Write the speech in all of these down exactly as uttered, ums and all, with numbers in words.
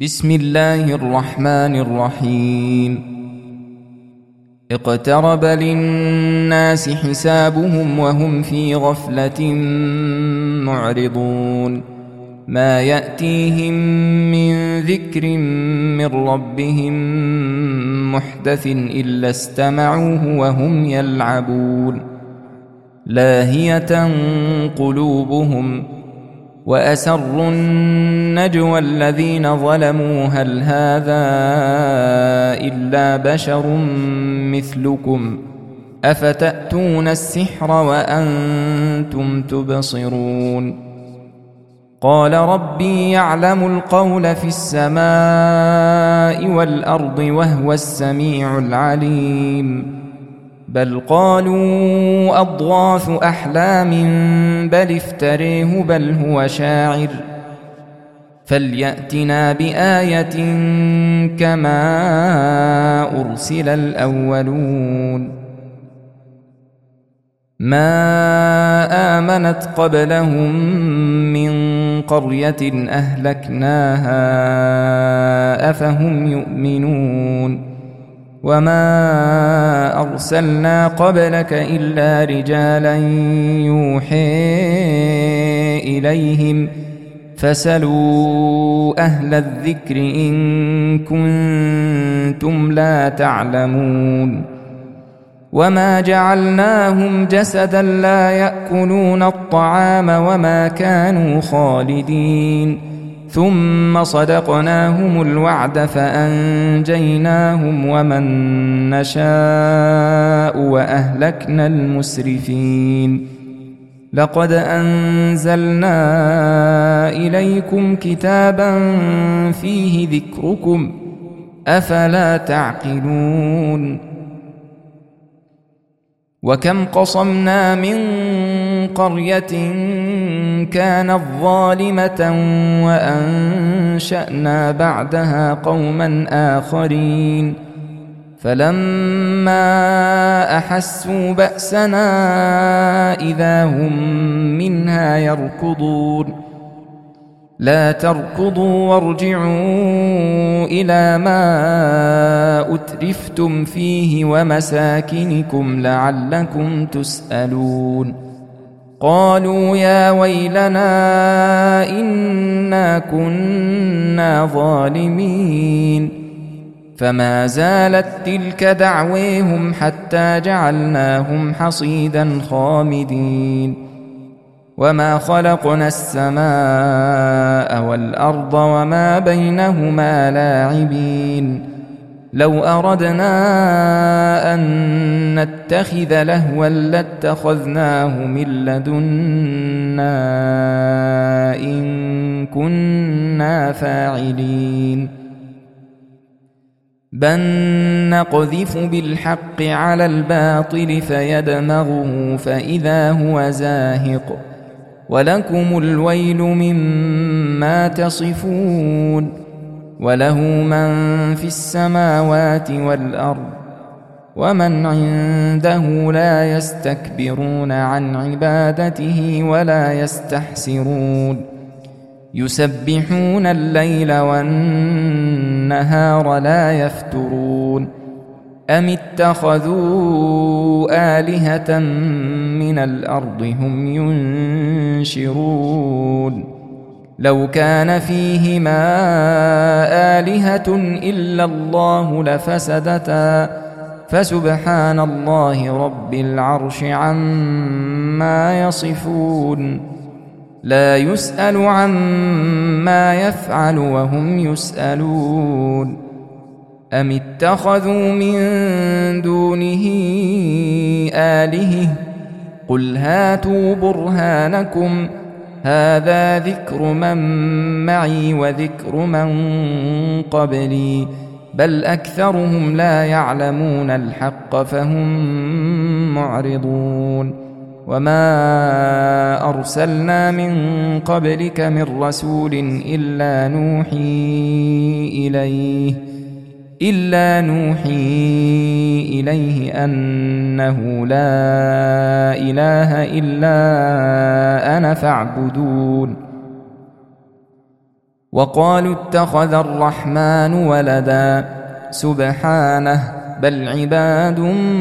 بسم الله الرحمن الرحيم. اقترب للناس حسابهم وهم في غفلة معرضون. ما يأتيهم من ذكر من ربهم محدث إلا استمعوه وهم يلعبون. لاهية قلوبهم وأسروا النجوى الذين ظلموا هل هذا إلا بشر مثلكم أفتأتون السحر وأنتم تبصرون. قال ربي يعلم القول في السماء والأرض وهو السميع العليم. بل قالوا أضغاث أحلام بل افتريه بل هو شاعر فليأتنا بآية كما أرسل الأولون. ما آمنت قبلهم من قرية أهلكناها أفهم يؤمنون. وما أرسلنا قبلك إلا رجالا يوحي إليهم فاسألوا أهل الذكر إن كنتم لا تعلمون. وما جعلناهم جسدا لا يأكلون الطعام وما كانوا خالدين ثم صدقناهم الوعد فأنجيناهم ومن نشاء وأهلكنا المسرفين. لقد أنزلنا إليكم كتابا فيه ذكركم أفلا تعقلون. وكم قصمنا من قرية كانت ظالمة وأنشأنا بعدها قوما آخرين فلما أحسوا بأسنا إذا هم منها يركضون. لا تركضوا وارجعوا إلى ما أترفتم فيه ومساكنكم لعلكم تسألون. قالوا يا ويلنا إنا كنا ظالمين. فما زالت تلك دعويهم حتى جعلناهم حصيدا خامدين. وما خلقنا السماء والأرض وما بينهما لاعبين. لو أردنا أن نتخذ لهوا لاتخذناه من لدنا إن كنا فاعلين. بل نقذف بالحق على الباطل فيدمغه فإذا هو زاهق ولكم الويل مما تصفون. وله من في السماوات والأرض ومن عنده لا يستكبرون عن عبادته ولا يستحسرون. يسبحون الليل والنهار لا يفترون. أم اتخذوا آلهة من الأرض هم ينشرون. لو كان فيهما آلهة إلا الله لفسدتا فسبحان الله رب العرش عما يصفون. لا يسأل عما يفعل وهم يسألون. أم اتخذوا من دونه آلهة قل هاتوا برهانكم هذا ذكر من معي وذكر من قبلي بل أكثرهم لا يعلمون الحق فهم معرضون. وما أرسلنا من قبلك من رسول إلا نوحي إليه إلا نوحي إليه أنه لا إله إلا أنا فاعبدون. وقالوا اتخذ الرحمن ولدا سبحانه بل عباد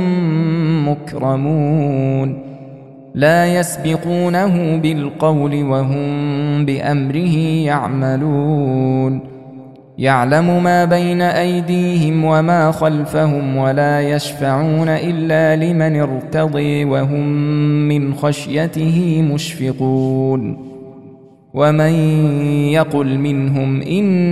مكرمون لا يسبقونه بالقول وهم بأمره يعملون يعلم ما بين أيديهم وما خلفهم ولا يشفعون إلا لمن ارتضي وهم من خشيته مشفقون ومن يقل منهم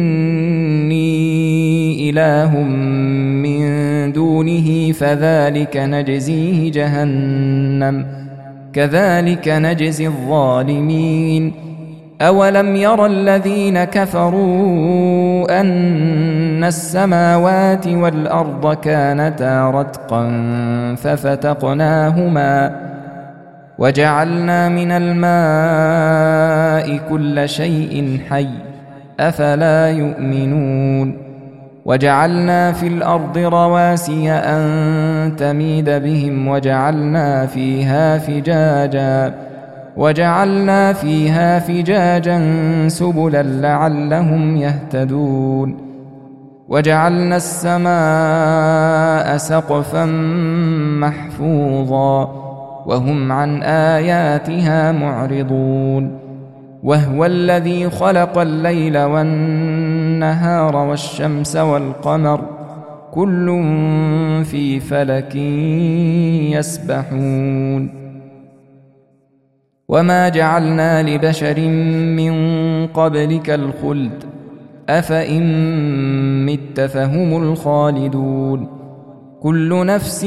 إني إله من دونه فذلك نجزيه جهنم كذلك نجزي الظالمين أولم ير الذين كفروا أن السماوات والأرض كانتا رتقا ففتقناهما وجعلنا من الماء كل شيء حي أفلا يؤمنون وجعلنا في الأرض رواسي أن تميد بهم وجعلنا فيها فجاجا وجعلنا فيها فجاجا سبلا لعلهم يهتدون وجعلنا السماء سقفا محفوظا وهم عن آياتها معرضون وهو الذي خلق الليل والنهار والشمس والقمر كل في فلك يسبحون وما جعلنا لبشر من قبلك الخلد أفإن مت فهم الخالدون كل نفس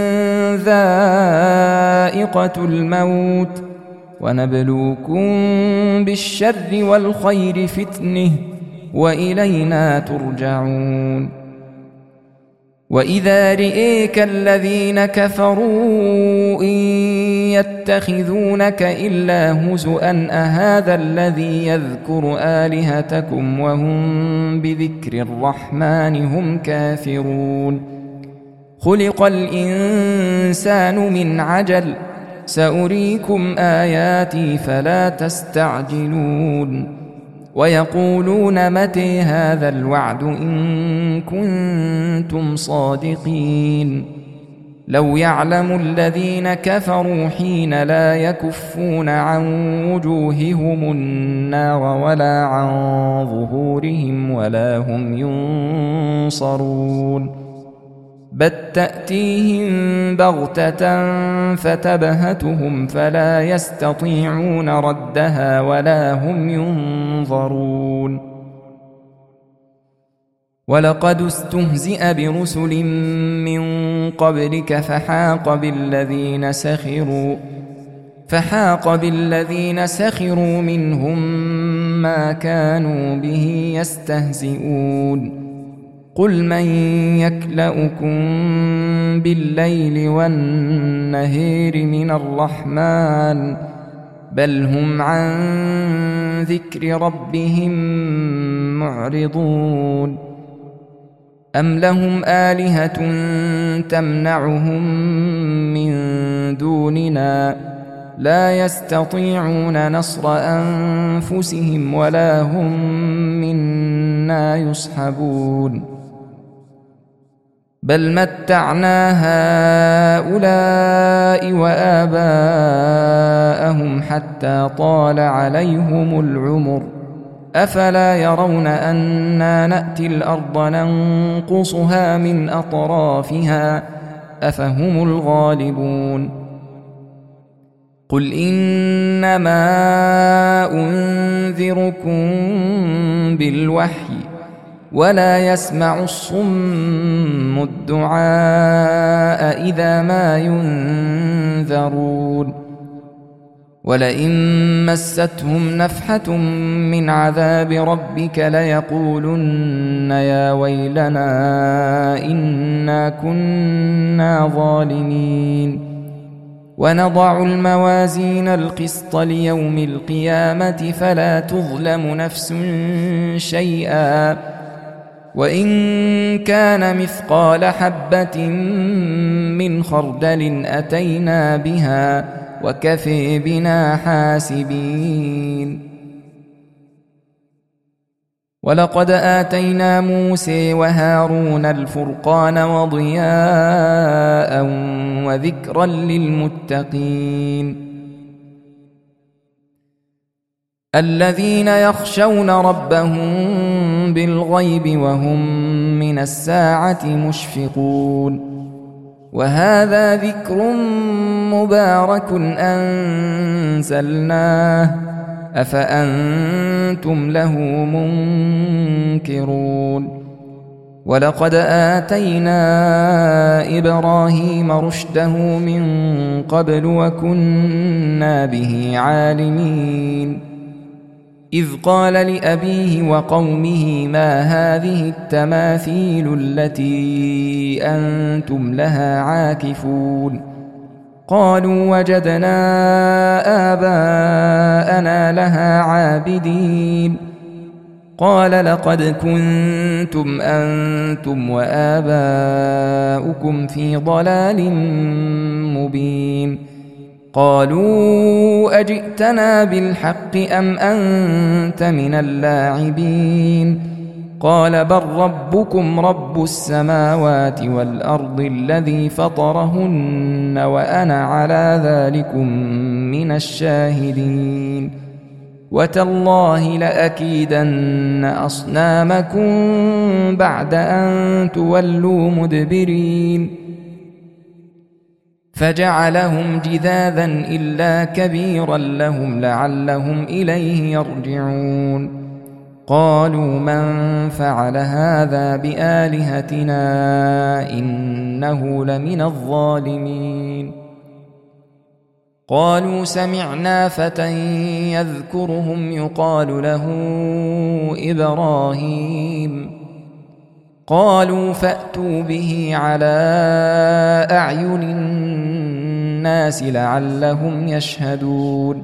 ذائقة الموت ونبلوكم بالشر والخير فتنة وإلينا ترجعون وإذا رئيك الذين كفروا إن يتخذونك إلا هزؤا أهذا الذي يذكر آلهتكم وهم بذكر الرحمن هم كافرون خلق الإنسان من عجل سأريكم آياتي فلا تستعجلون ويقولون متى هذا الوعد إن كنتم صادقين لو يعلم الذين كفروا حين لا يكفون عن وجوههم النار ولا عن ظهورهم ولا هم ينصرون بل تأتيهم بغتة فتبهتهم فلا يستطيعون ردها ولا هم ينظرون ولقد استهزئ برسل من قبلك فحاق بالذين سخروا فحاق بالذين سخروا منهم ما كانوا به يستهزئون قل من يكلؤكم بالليل والنهار من الرحمن بل هم عن ذكر ربهم معرضون أم لهم آلهة تمنعهم من دوننا لا يستطيعون نصر أنفسهم ولا هم منا يصحبون بل متعنا هؤلاء وآباءهم حتى طال عليهم العمر أفلا يرون أنا نأتي الأرض ننقصها من أطرافها أفهم الغالبون قل إنما أنذركم بالوحي ولا يسمع الصم الدعاء إذا ما ينذرون ولئن مستهم نفحة من عذاب ربك ليقولن يا ويلنا إنا كنا ظالمين ونضع الموازين القسط ليوم القيامة فلا تظلم نفس شيئا وإن كان مثقال حبة من خردل أتينا بها وكفي بنا حاسبين ولقد آتينا موسى وهارون الفرقان وضياء وذكرا للمتقين الذين يخشون ربهم بالغيب وهم من الساعة مشفقون وهذا ذكر مبارك أنزلناه أفأنتم له منكرون ولقد آتينا إبراهيم رشده من قبل وكنا به عالمين إذ قال لأبيه وقومه ما هذه التماثيل التي أنتم لها عاكفون قالوا وجدنا آباءنا لها عابدين قال لقد كنتم أنتم وآباؤكم في ضلال مبين قالوا أجئتنا بالحق أم أنت من اللاعبين قال بل ربكم رب السماوات والأرض الذي فطرهن وأنا على ذلكم من الشاهدين وتالله لأكيدن أصنامكم بعد أن تولوا مدبرين فجعلهم جذاذا إلا كبيرا لهم لعلهم إليه يرجعون قالوا من فعل هذا بآلهتنا إنه لمن الظالمين قالوا سمعنا فتى يذكرهم يقال له إبراهيم قالوا فأتوا به على أعين الناس لعلهم يشهدون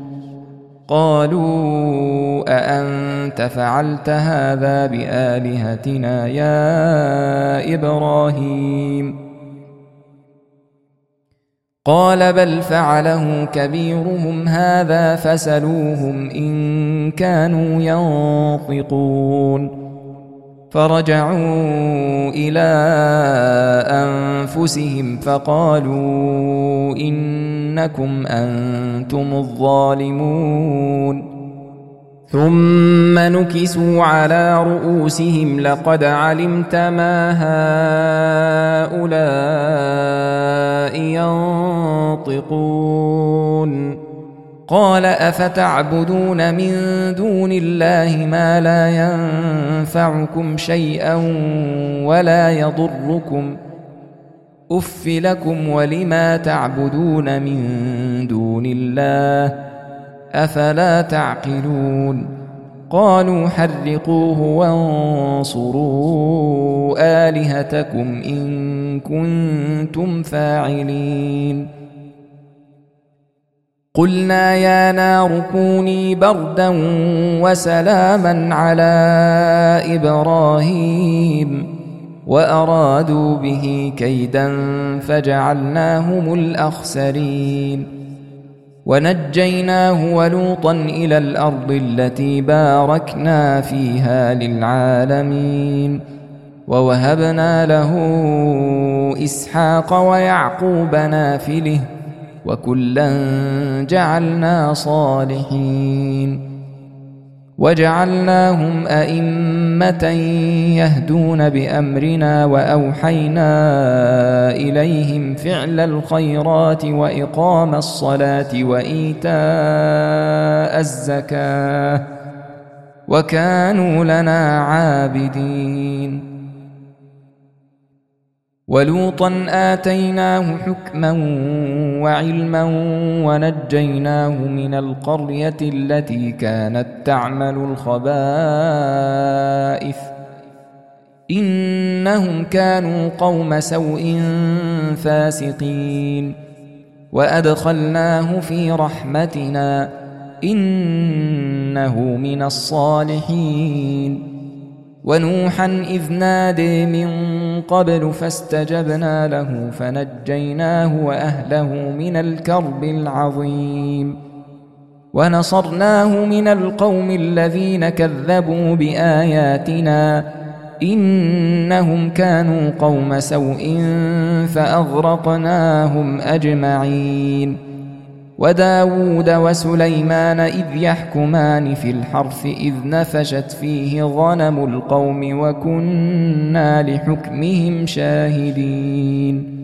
قالوا أأنت فعلت هذا بآلهتنا يا إبراهيم قال بل فعله كبيرهم هذا فسلوهم إن كانوا ينطقون فرجعوا إلى أنفسهم فقالوا إنكم أنتم الظالمون ثم نكسوا على رؤوسهم لقد علمت ما هؤلاء ينطقون قال أفتعبدون من دون الله ما لا ينفعكم شيئا ولا يضركم أف لكم ولما تعبدون من دون الله أفلا تعقلون قالوا حرقوه وانصروا آلهتكم إن كنتم فاعلين قلنا يا نار كوني بردا وسلاما على إبراهيم وأرادوا به كيدا فجعلناهم الأخسرين ونجيناه ولوطا إلى الأرض التي باركنا فيها للعالمين ووهبنا له إسحاق ويعقوب نافله وكلا جعلنا صالحين وجعلناهم أئمة يهدون بأمرنا وأوحينا إليهم فعل الخيرات وإقام الصلاة وإيتاء الزكاة وكانوا لنا عابدين ولوطا آتيناه حكما وعلما ونجيناه من القرية التي كانت تعمل الخبائث إنهم كانوا قوم سوء فاسقين وأدخلناه في رحمتنا إنه من الصالحين ونوحا إذ نادي من قبل فاستجبنا له فنجيناه وأهله من الكرب العظيم ونصرناه من القوم الذين كذبوا بآياتنا إنهم كانوا قوم سوء فأغرقناهم أجمعين. وداود وسليمان إذ يحكمان في الحرث إذ نفشت فيه غنم القوم وكنا لحكمهم شاهدين.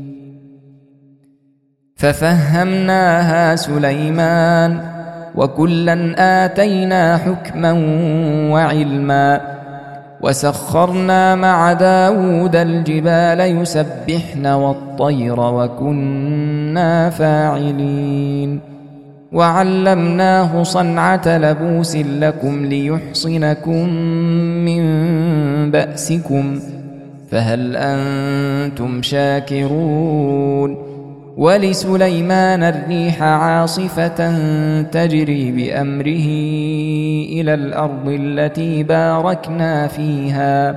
ففهمناها سليمان وكلا آتينا حكما وعلما وسخرنا مع داود الجبال يسبحن والطير وكنا فاعلين. وعلمناه صنعة لبوس لكم ليحصنكم من بأسكم فهل أنتم شاكرون. ولسليمان الريح عاصفة تجري بأمره إلى الأرض التي باركنا فيها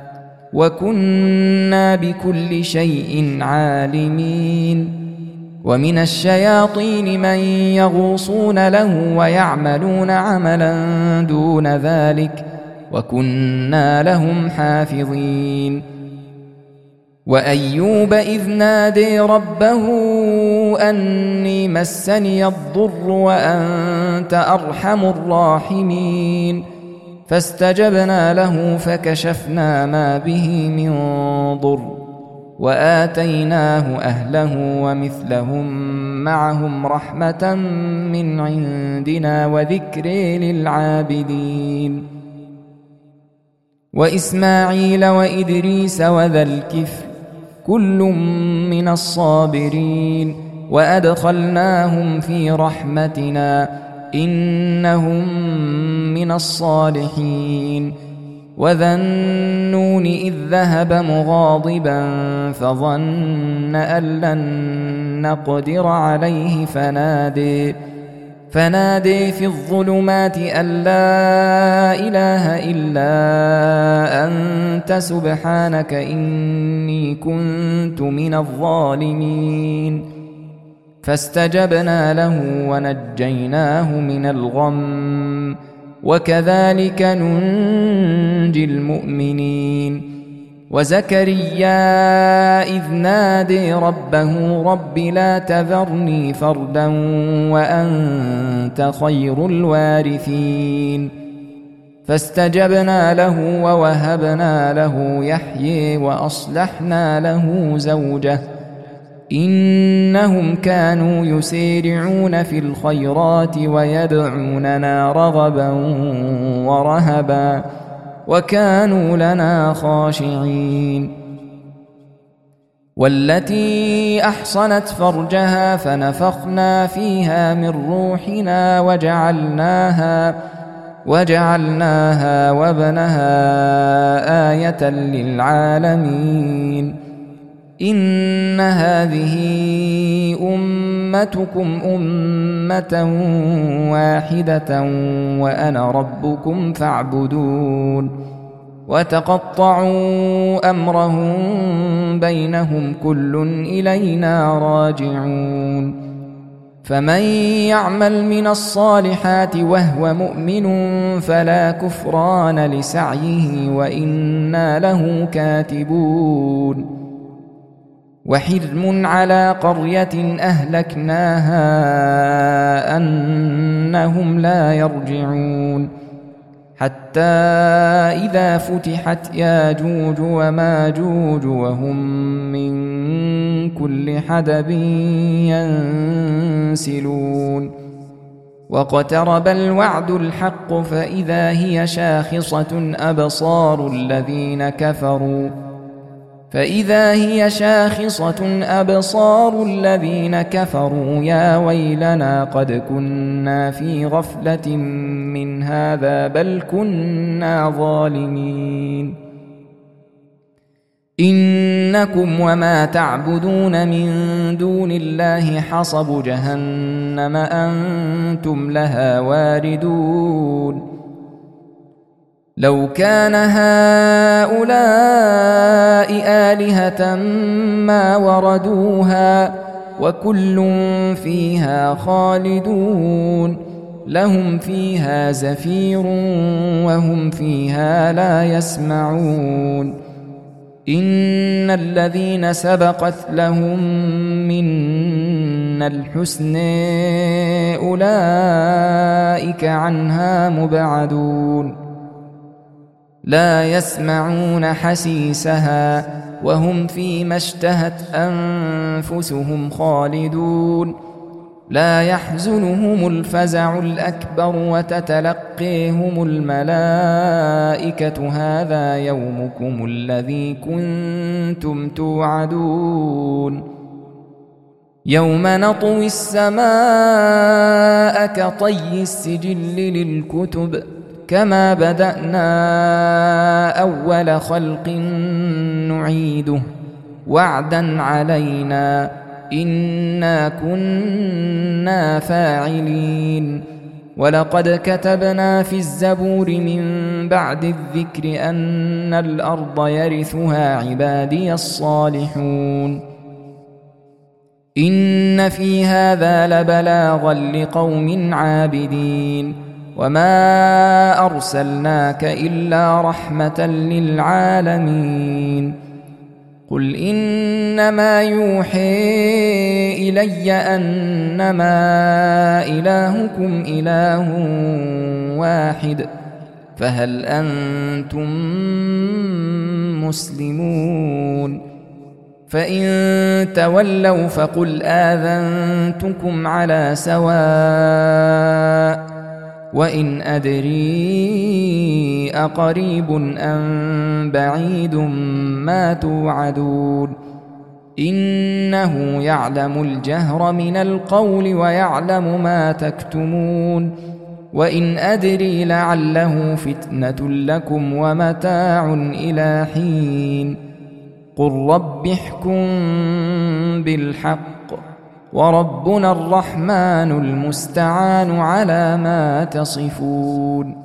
وكنا بكل شيء عالمين. ومن الشياطين من يغوصون له ويعملون عملا دون ذلك وكنا لهم حافظين. وأيوب إذ نادي ربه أني مسني الضر وأنت أرحم الراحمين فاستجبنا له فكشفنا ما به من ضر وآتيناه أهله ومثلهم معهم رحمة من عندنا وذكر للعابدين. وإسماعيل وإدريس وذا الكفل كل من الصابرين وأدخلناهم في رحمتنا إنهم من الصالحين. وذا النون إذ ذهب مغاضبا فظن أن لن نقدر عليه فنادي فنادي في الظلمات أن لا إله إلا أنت سبحانك إني كنت من الظالمين. فاستجبنا له ونجيناه من الغم وكذلك ننجي المؤمنين. وزكريا إذ نادي ربه رب لا تذرني فردا وأنت خير الوارثين فاستجبنا له ووهبنا له يحيى وأصلحنا له زوجه إنهم كانوا يسارعون في الخيرات ويدعوننا رغبا ورهبا وكانوا لنا خاشعين. والتي أحصنت فرجها فنفخنا فيها من روحنا وجعلناها وجعلناها وابنها آية للعالمين. إن هذه أمتكم أمة واحدة وأنا ربكم فاعبدون. وتقطعوا أمرهم بينهم كل إلينا راجعون. فمن يعمل من الصالحات وهو مؤمن فلا كفران لسعيه وإنا له كاتبون. وحرم على قرية أهلكناها أنهم لا يرجعون حتى إذا فتحت ياجوج وماجوج وهم من كل حدب ينسلون. واقترب الوعد الحق فإذا هي شاخصة أبصار الذين كفروا فإذا هي شاخصة أبصار الذين كفروا يا ويلنا قد كنا في غفلة من هذا بل كنا ظالمين. إنكم وما تعبدون من دون الله حصب جهنم أنتم لها واردون. لو كان هؤلاء آلهة ما وردوها وكل فيها خالدون. لهم فيها زفير وهم فيها لا يسمعون إن الذين سبقت لهم منا الحسن أولئك عنها مبعدون لا يسمعون حسيسها وهم فيما اشتهت أنفسهم خالدون لا يحزنهم الفزع الأكبر وتتلقيهم الملائكة هذا يومكم الذي كنتم توعدون يوم نطوي السماء كطي السجل للكتب كما بدأنا أول خلق نعيده وعدا علينا إنا كنا فاعلين ولقد كتبنا في الزبور من بعد الذكر أن الأرض يرثها عبادي الصالحون إن في هذا لبلاغا لقوم عابدين وما أرسلناك إلا رحمة للعالمين قل إنما يوحي إلي أنما إلهكم إله واحد فهل أنتم مسلمون فإن تولوا فقل آذنتكم على سواء وإن أدري أقريب أم بعيد ما توعدون إنه يعلم الجهر من القول ويعلم ما تكتمون وإن أدري لعله فتنة لكم ومتاع إلى حين قل رب احكم بالحق وربنا الرحمن المستعان على ما تصفون.